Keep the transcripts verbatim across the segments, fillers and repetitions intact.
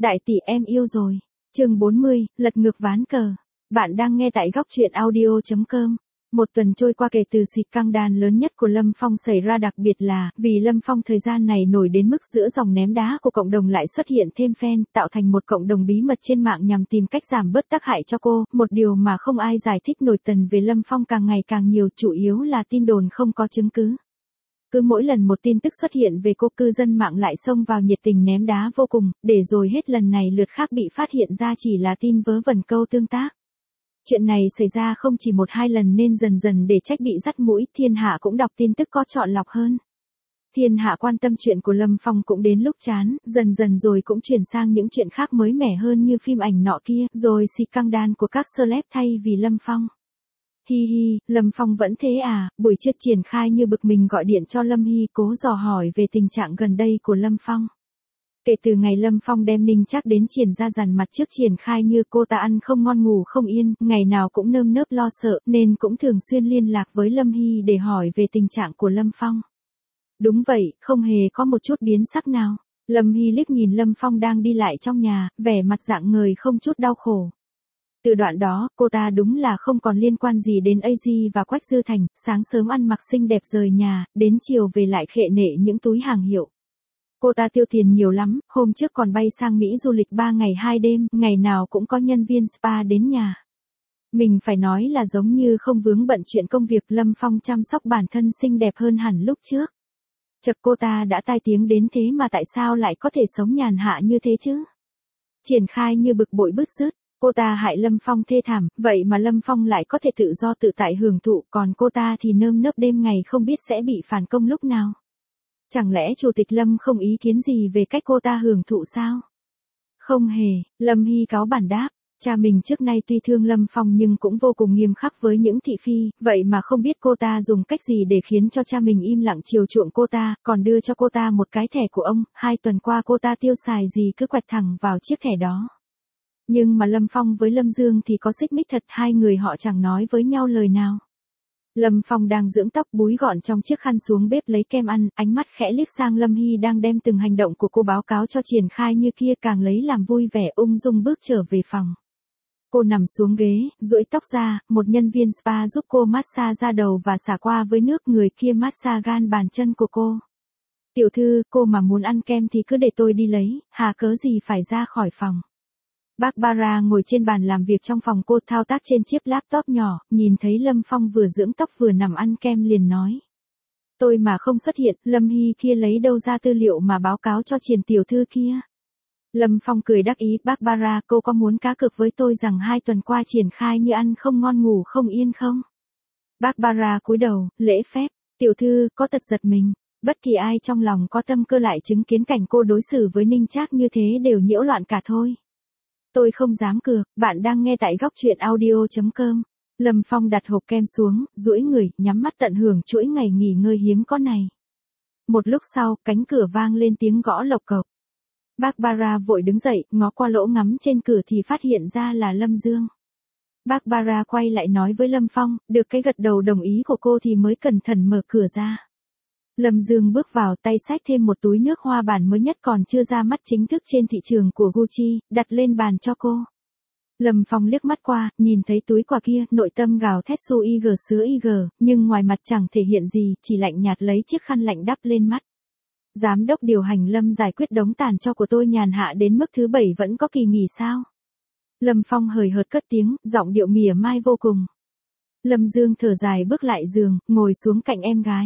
Đại tỷ em yêu rồi. Chương bốn mươi, lật ngược ván cờ. Bạn đang nghe tại góc truyện audio chấm com. Một tuần trôi qua kể từ xịt căng đàn lớn nhất của Lâm Phong xảy ra, đặc biệt là vì Lâm Phong thời gian này nổi đến mức giữa dòng ném đá của cộng đồng lại xuất hiện thêm fan, tạo thành một cộng đồng bí mật trên mạng nhằm tìm cách giảm bớt tác hại cho cô. Một điều mà không ai giải thích nổi tần về Lâm Phong càng ngày càng nhiều, chủ yếu là tin đồn không có chứng cứ. Cứ mỗi lần một tin tức xuất hiện về cô, cư dân mạng lại xông vào nhiệt tình ném đá vô cùng, để rồi hết lần này lượt khác bị phát hiện ra chỉ là tin vớ vẩn câu tương tác. Chuyện này xảy ra không chỉ một hai lần nên dần dần để trách bị dắt mũi, thiên hạ cũng đọc tin tức có chọn lọc hơn. Thiên hạ quan tâm chuyện của Lâm Phong cũng đến lúc chán, dần dần rồi cũng chuyển sang những chuyện khác mới mẻ hơn như phim ảnh nọ kia, rồi xịt căng đan của các celeb thay vì Lâm Phong. Hi hi, Lâm Phong vẫn thế à? Buổi trưa triển khai như bực mình gọi điện cho Lâm Hy cố dò hỏi về tình trạng gần đây của Lâm Phong. Kể từ ngày Lâm Phong đem Ninh Trác đến triển ra dàn mặt trước triển khai như, cô ta ăn không ngon ngủ không yên, ngày nào cũng nơm nớp lo sợ nên cũng thường xuyên liên lạc với Lâm Hy để hỏi về tình trạng của Lâm Phong. Đúng vậy, không hề có một chút biến sắc nào. Lâm Hy liếc nhìn Lâm Phong đang đi lại trong nhà, vẻ mặt rạng ngời không chút đau khổ. Từ đoạn đó, cô ta đúng là không còn liên quan gì đến a giê và Quách Dư Thành, sáng sớm ăn mặc xinh đẹp rời nhà, đến chiều về lại khệ nệ những túi hàng hiệu. Cô ta tiêu tiền nhiều lắm, hôm trước còn bay sang Mỹ du lịch ba ngày hai đêm, ngày nào cũng có nhân viên spa đến nhà. Mình phải nói là giống như không vướng bận chuyện công việc, Lâm Phong chăm sóc bản thân xinh đẹp hơn hẳn lúc trước. Chật, cô ta đã tai tiếng đến thế mà tại sao lại có thể sống nhàn hạ như thế chứ? Triển khai như bực bội bứt rứt. Cô ta hại Lâm Phong thê thảm, vậy mà Lâm Phong lại có thể tự do tự tại hưởng thụ, còn cô ta thì nơm nớp đêm ngày không biết sẽ bị phản công lúc nào. Chẳng lẽ Chủ tịch Lâm không ý kiến gì về cách cô ta hưởng thụ sao? Không hề, Lâm Hy cáu bản đáp. Cha mình trước nay tuy thương Lâm Phong nhưng cũng vô cùng nghiêm khắc với những thị phi, vậy mà không biết cô ta dùng cách gì để khiến cho cha mình im lặng chiều chuộng cô ta, còn đưa cho cô ta một cái thẻ của ông, hai tuần qua cô ta tiêu xài gì cứ quẹt thẳng vào chiếc thẻ đó. Nhưng mà Lâm Phong với Lâm Dương thì có xích mích thật, hai người họ chẳng nói với nhau lời nào. Lâm Phong đang dưỡng tóc búi gọn trong chiếc khăn xuống bếp lấy kem ăn, ánh mắt khẽ liếc sang Lâm Hy đang đem từng hành động của cô báo cáo cho triển khai như kia, càng lấy làm vui vẻ ung dung bước trở về phòng. Cô nằm xuống ghế, duỗi tóc ra, một nhân viên spa giúp cô massage da đầu và xả qua với nước, người kia massage gan bàn chân của cô. Tiểu thư, cô mà muốn ăn kem thì cứ để tôi đi lấy, hà cớ gì phải ra khỏi phòng. Barbara ngồi trên bàn làm việc trong phòng cô, thao tác trên chiếc laptop nhỏ, nhìn thấy Lâm Phong vừa dưỡng tóc vừa nằm ăn kem liền nói. Tôi mà không xuất hiện, Lâm Hy kia lấy đâu ra tư liệu mà báo cáo cho triển tiểu thư kia. Lâm Phong cười đắc ý, Barbara, cô có muốn cá cược với tôi rằng hai tuần qua triển khai như ăn không ngon ngủ không yên không? Barbara cúi đầu, lễ phép, tiểu thư, có tật giật mình. Bất kỳ ai trong lòng có tâm cơ lại chứng kiến cảnh cô đối xử với Ninh Trác như thế đều nhiễu loạn cả thôi. Tôi không dám cược, bạn đang nghe tại góc truyện audio chấm com. Lâm Phong đặt hộp kem xuống, duỗi người, nhắm mắt tận hưởng chuỗi ngày nghỉ ngơi hiếm có này. Một lúc sau, cánh cửa vang lên tiếng gõ lộc cộc. Barbara vội đứng dậy, ngó qua lỗ ngắm trên cửa thì phát hiện ra là Lâm Dương. Barbara quay lại nói với Lâm Phong, được cái gật đầu đồng ý của cô thì mới cẩn thận mở cửa ra. Lâm Dương bước vào, tay xách thêm một túi nước hoa bản mới nhất còn chưa ra mắt chính thức trên thị trường của Gucci, đặt lên bàn cho cô. Lâm Phong liếc mắt qua, nhìn thấy túi quà kia, nội tâm gào thét su ig sứa ig, nhưng ngoài mặt chẳng thể hiện gì, chỉ lạnh nhạt lấy chiếc khăn lạnh đắp lên mắt. Giám đốc điều hành Lâm giải quyết đống tàn cho của tôi nhàn hạ đến mức thứ bảy vẫn có kỳ nghỉ sao? Lâm Phong hời hợt cất tiếng, giọng điệu mỉa mai vô cùng. Lâm Dương thở dài bước lại giường, ngồi xuống cạnh em gái.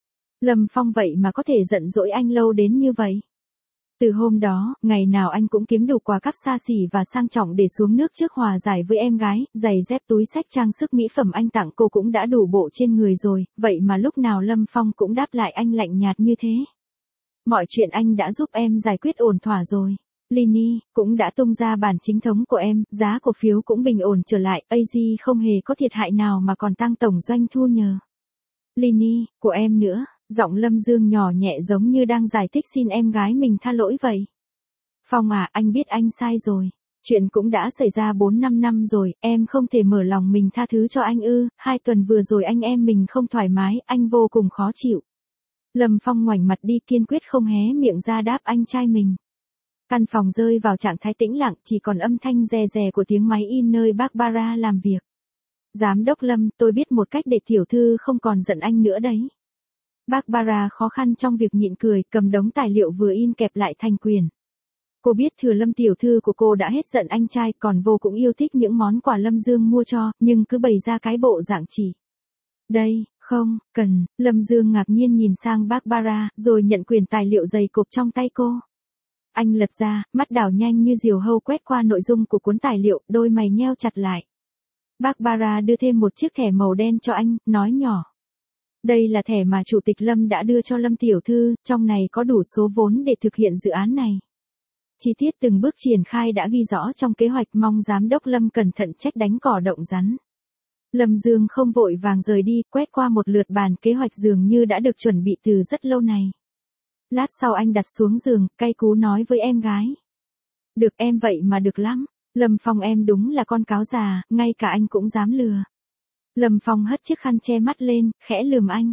Lâm Phong vậy mà có thể giận dỗi anh lâu đến như vậy. Từ hôm đó, ngày nào anh cũng kiếm đủ quà cáp xa xỉ và sang trọng để xuống nước trước hòa giải với em gái, giày dép túi xách trang sức mỹ phẩm anh tặng cô cũng đã đủ bộ trên người rồi, vậy mà lúc nào Lâm Phong cũng đáp lại anh lạnh nhạt như thế. Mọi chuyện anh đã giúp em giải quyết ổn thỏa rồi. Lini, cũng đã tung ra bản chính thống của em, giá cổ phiếu cũng bình ổn trở lại, a giê không hề có thiệt hại nào mà còn tăng tổng doanh thu nhờ. Lini, của em nữa. Giọng Lâm Dương nhỏ nhẹ giống như đang giải thích xin em gái mình tha lỗi vậy. Phong à, anh biết anh sai rồi. Chuyện cũng đã xảy ra bốn năm năm rồi, em không thể mở lòng mình tha thứ cho anh ư, hai tuần vừa rồi anh em mình không thoải mái, anh vô cùng khó chịu. Lâm Phong ngoảnh mặt đi, kiên quyết không hé miệng ra đáp anh trai mình. Căn phòng rơi vào trạng thái tĩnh lặng, chỉ còn âm thanh rè rè của tiếng máy in nơi Barbara làm việc. Giám đốc Lâm, tôi biết một cách để tiểu thư không còn giận anh nữa đấy. Barbara khó khăn trong việc nhịn cười, cầm đống tài liệu vừa in kẹp lại thành quyển. Cô biết thừa Lâm tiểu thư của cô đã hết giận anh trai, còn vô cũng yêu thích những món quà Lâm Dương mua cho, nhưng cứ bày ra cái bộ dạng chỉ. Đây, không, cần, Lâm Dương ngạc nhiên nhìn sang Barbara, rồi nhận quyển tài liệu dày cộp trong tay cô. Anh lật ra, mắt đảo nhanh như diều hâu quét qua nội dung của cuốn tài liệu, đôi mày nheo chặt lại. Barbara đưa thêm một chiếc thẻ màu đen cho anh, nói nhỏ. Đây là thẻ mà Chủ tịch Lâm đã đưa cho Lâm tiểu thư, trong này có đủ số vốn để thực hiện dự án này. Chi tiết từng bước triển khai đã ghi rõ trong kế hoạch, mong giám đốc Lâm cẩn thận trách đánh cỏ động rắn. Lâm Dương không vội vàng rời đi, quét qua một lượt bản kế hoạch dường như đã được chuẩn bị từ rất lâu này. Lát sau anh đặt xuống giường, cay cú nói với em gái. Được em vậy mà được lắm, Lâm Phong em đúng là con cáo già, ngay cả anh cũng dám lừa. Lâm Phong hất chiếc khăn che mắt lên, khẽ lườm anh.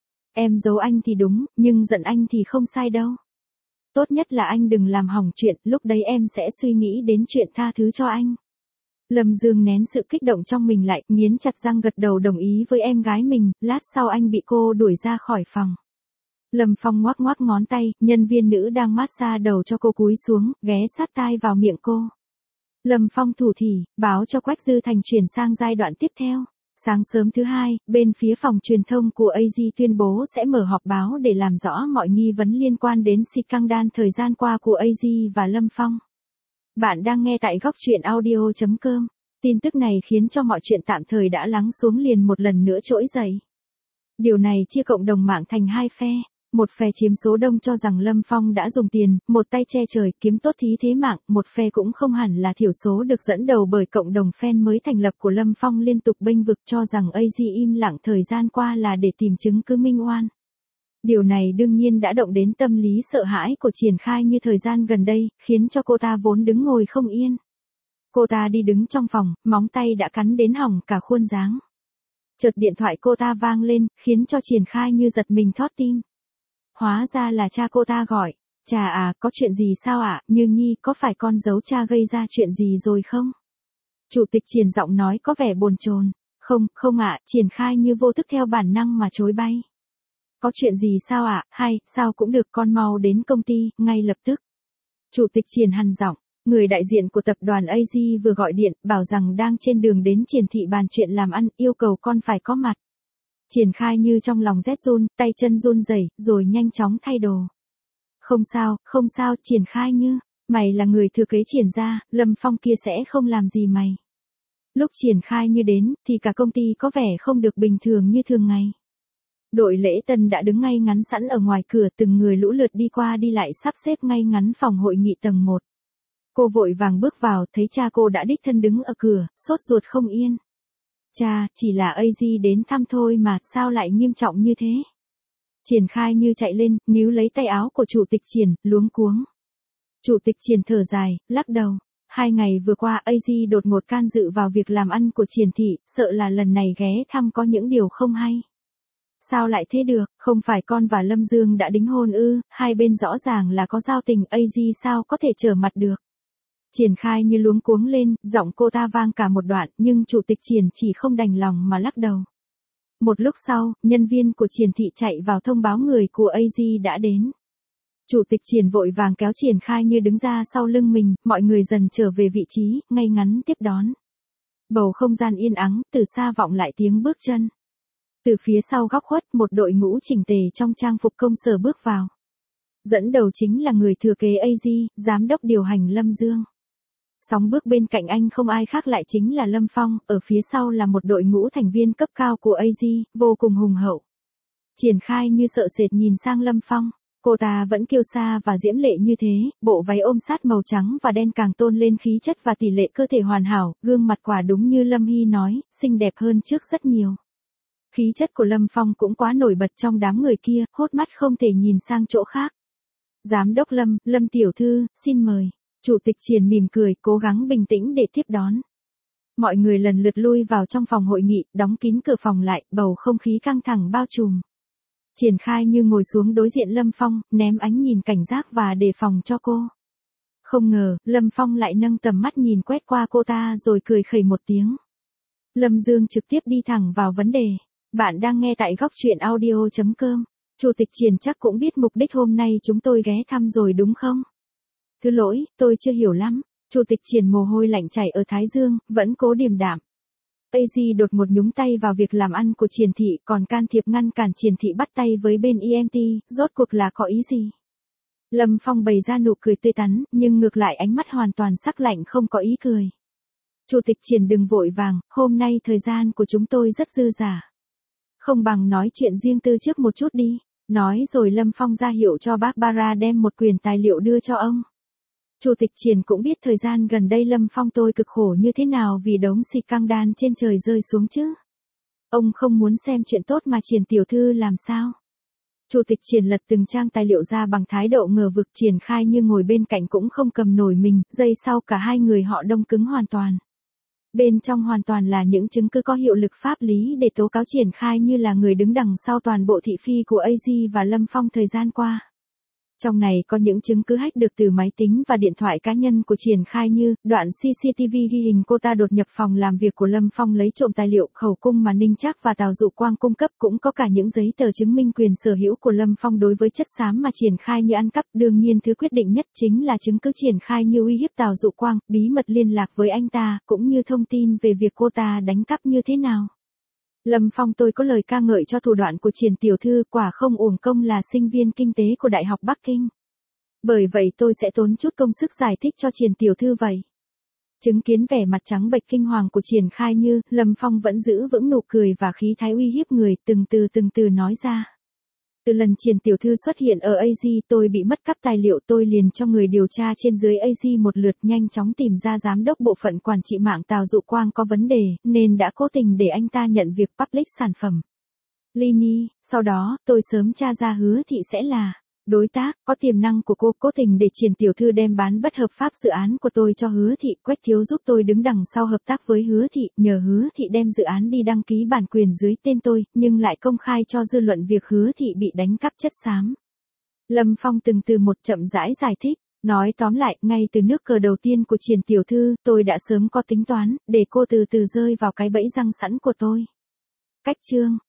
Em giấu anh thì đúng, nhưng giận anh thì không sai đâu. Tốt nhất là anh đừng làm hỏng chuyện, lúc đấy em sẽ suy nghĩ đến chuyện tha thứ cho anh. Lâm Dương nén sự kích động trong mình lại, nghiến chặt răng gật đầu đồng ý với em gái mình, lát sau anh bị cô đuổi ra khỏi phòng. Lâm Phong ngoắc ngoắc ngón tay, nhân viên nữ đang massage đầu cho cô cúi xuống, ghé sát tai vào miệng cô. Lâm Phong thủ thỉ, báo cho Quách Dư Thành chuyển sang giai đoạn tiếp theo. Sáng sớm thứ hai, bên phía phòng truyền thông của a giê tuyên bố sẽ mở họp báo để làm rõ mọi nghi vấn liên quan đến scandal thời gian qua của a giê và Lâm Phong. Bạn đang nghe tại góc truyện audio chấm com. Tin tức này khiến cho mọi chuyện tạm thời đã lắng xuống liền một lần nữa trỗi dậy. Điều này chia cộng đồng mạng thành hai phe. Một phe chiếm số đông cho rằng Lâm Phong đã dùng tiền, một tay che trời, kiếm tốt thí thế mạng, một phe cũng không hẳn là thiểu số được dẫn đầu bởi cộng đồng fan mới thành lập của Lâm Phong liên tục bênh vực cho rằng a giê im lặng thời gian qua là để tìm chứng cứ minh oan. Điều này đương nhiên đã động đến tâm lý sợ hãi của Triển Khai như thời gian gần đây, khiến cho cô ta vốn đứng ngồi không yên. Cô ta đi đứng trong phòng, móng tay đã cắn đến hỏng cả khuôn dáng. Chợt điện thoại cô ta vang lên, khiến cho Triển Khai như giật mình thót tim. Hóa ra là cha cô ta gọi. Cha à, có chuyện gì sao ạ? À? Như Nhi, có phải con giấu cha gây ra chuyện gì rồi không? Chủ tịch Triển giọng nói có vẻ bồn chồn. Không, không ạ, à, Triển Khai như vô thức theo bản năng mà chối bay. Có chuyện gì sao ạ? À? Hay, sao cũng được, con mau đến công ty, ngay lập tức. Chủ tịch Triển hằn giọng, người đại diện của tập đoàn a giê vừa gọi điện, bảo rằng đang trên đường đến Triển thị bàn chuyện làm ăn, yêu cầu con phải có mặt. Triển Khai như trong lòng rét run, tay chân run rẩy, rồi nhanh chóng thay đồ. Không sao, không sao, Triển Khai như, mày là người thừa kế Triển gia, Lâm Phong kia sẽ không làm gì mày. Lúc Triển Khai như đến, thì cả công ty có vẻ không được bình thường như thường ngày. Đội lễ tân đã đứng ngay ngắn sẵn ở ngoài cửa, từng người lũ lượt đi qua đi lại sắp xếp ngay ngắn phòng hội nghị tầng một. Cô vội vàng bước vào, thấy cha cô đã đích thân đứng ở cửa, sốt ruột không yên. Cha, chỉ là a giê đến thăm thôi mà, sao lại nghiêm trọng như thế? Triển Khai như chạy lên, níu lấy tay áo của Chủ tịch Triển, luống cuống. Chủ tịch Triển thở dài, lắc đầu. Hai ngày vừa qua a giê đột ngột can dự vào việc làm ăn của Triển thị, sợ là lần này ghé thăm có những điều không hay. Sao lại thế được, không phải con và Lâm Dương đã đính hôn ư, hai bên rõ ràng là có giao tình, a giê sao có thể trở mặt được. Triển Khai như luống cuống lên, giọng cô ta vang cả một đoạn, nhưng Chủ tịch Triển chỉ không đành lòng mà lắc đầu. Một lúc sau, nhân viên của Triển thị chạy vào thông báo người của a giê đã đến. Chủ tịch Triển vội vàng kéo Triển Khai như đứng ra sau lưng mình, mọi người dần trở về vị trí, ngay ngắn tiếp đón. Bầu không gian yên ắng, từ xa vọng lại tiếng bước chân. Từ phía sau góc khuất, một đội ngũ chỉnh tề trong trang phục công sở bước vào. Dẫn đầu chính là người thừa kế a giê, giám đốc điều hành Lâm Dương. Sóng bước bên cạnh anh không ai khác lại chính là Lâm Phong, ở phía sau là một đội ngũ thành viên cấp cao của a giê, vô cùng hùng hậu. Triển Khai như sợ sệt nhìn sang Lâm Phong, cô ta vẫn kiêu sa và diễm lệ như thế, bộ váy ôm sát màu trắng và đen càng tôn lên khí chất và tỷ lệ cơ thể hoàn hảo, gương mặt quả đúng như Lâm Hy nói, xinh đẹp hơn trước rất nhiều. Khí chất của Lâm Phong cũng quá nổi bật trong đám người kia, hốt mắt không thể nhìn sang chỗ khác. Giám đốc Lâm, Lâm tiểu thư, xin mời. Chủ tịch Triển mỉm cười, cố gắng bình tĩnh để tiếp đón. Mọi người lần lượt lui vào trong phòng hội nghị, đóng kín cửa phòng lại, bầu không khí căng thẳng bao trùm. Triển Khai như ngồi xuống đối diện Lâm Phong, ném ánh nhìn cảnh giác và đề phòng cho cô. Không ngờ, Lâm Phong lại nâng tầm mắt nhìn quét qua cô ta rồi cười khẩy một tiếng. Lâm Dương trực tiếp đi thẳng vào vấn đề. Bạn đang nghe tại góc truyện audio chấm com. Chủ tịch Triển chắc cũng biết mục đích hôm nay chúng tôi ghé thăm rồi đúng không? Thứ lỗi, tôi chưa hiểu lắm. Chủ tịch Triển mồ hôi lạnh chảy ở thái dương, vẫn cố điềm đạm. a giê đột ngột nhúng tay vào việc làm ăn của Triển thị, còn can thiệp ngăn cản Triển thị bắt tay với bên e em tê, rốt cuộc là có ý gì? Lâm Phong bày ra nụ cười tươi tắn, nhưng ngược lại ánh mắt hoàn toàn sắc lạnh không có ý cười. Chủ tịch Triển đừng vội vàng, hôm nay thời gian của chúng tôi rất dư dả. Không bằng nói chuyện riêng tư trước một chút đi. Nói rồi Lâm Phong ra hiệu cho Barbara đem một quyển tài liệu đưa cho ông. Chủ tịch Triển cũng biết thời gian gần đây Lâm Phong tôi cực khổ như thế nào vì đống xịt căng đan trên trời rơi xuống chứ. Ông không muốn xem chuyện tốt mà Triển tiểu thư làm sao? Chủ tịch Triển lật từng trang tài liệu ra bằng thái độ ngờ vực. Triển Khai Như ngồi bên cạnh cũng không cầm nổi mình, giây sau cả hai người họ đông cứng hoàn toàn. Bên trong hoàn toàn là những chứng cứ có hiệu lực pháp lý để tố cáo Triển Khai Như là người đứng đằng sau toàn bộ thị phi của a giê và Lâm Phong thời gian qua. Trong này có những chứng cứ hack được từ máy tính và điện thoại cá nhân của Triển Khai Như, đoạn xê xê tê vê ghi hình cô ta đột nhập phòng làm việc của Lâm Phong lấy trộm tài liệu, khẩu cung mà Ninh Trác và Tào Dụ Quang cung cấp, cũng có cả những giấy tờ chứng minh quyền sở hữu của Lâm Phong đối với chất xám mà Triển Khai Như ăn cắp. Đương nhiên thứ quyết định nhất chính là chứng cứ Triển Khai Như uy hiếp Tào Dụ Quang, bí mật liên lạc với anh ta, cũng như thông tin về việc cô ta đánh cắp như thế nào. Lâm Phong tôi có lời ca ngợi cho thủ đoạn của Triển tiểu thư, quả không uổng công là sinh viên kinh tế của Đại học Bắc Kinh. Bởi vậy tôi sẽ tốn chút công sức giải thích cho Triển tiểu thư vậy. Chứng kiến vẻ mặt trắng bệch kinh hoàng của Triển Khai Như, Lâm Phong vẫn giữ vững nụ cười và khí thái uy hiếp người, từng từ từng từ nói ra. Từ lần Triển tiểu thư xuất hiện ở a giê tôi bị mất cắp tài liệu, tôi liền cho người điều tra trên dưới a giê một lượt, nhanh chóng tìm ra giám đốc bộ phận quản trị mạng Tào Dụ Quang có vấn đề, nên đã cố tình để anh ta nhận việc public sản phẩm. Lini, sau đó, tôi sớm tra ra Hứa Thị sẽ là đối tác có tiềm năng của cô, cố tình để Triển tiểu thư đem bán bất hợp pháp dự án của tôi cho Hứa Thị. Quách Thiếu giúp tôi đứng đằng sau hợp tác với Hứa Thị, nhờ Hứa Thị đem dự án đi đăng ký bản quyền dưới tên tôi, nhưng lại công khai cho dư luận việc Hứa Thị bị đánh cắp chất xám. Lâm Phong từng từ một chậm rãi giải thích, nói tóm lại, ngay từ nước cờ đầu tiên của Triển tiểu thư, tôi đã sớm có tính toán, để cô từ từ rơi vào cái bẫy răng sẵn của tôi. Cách chương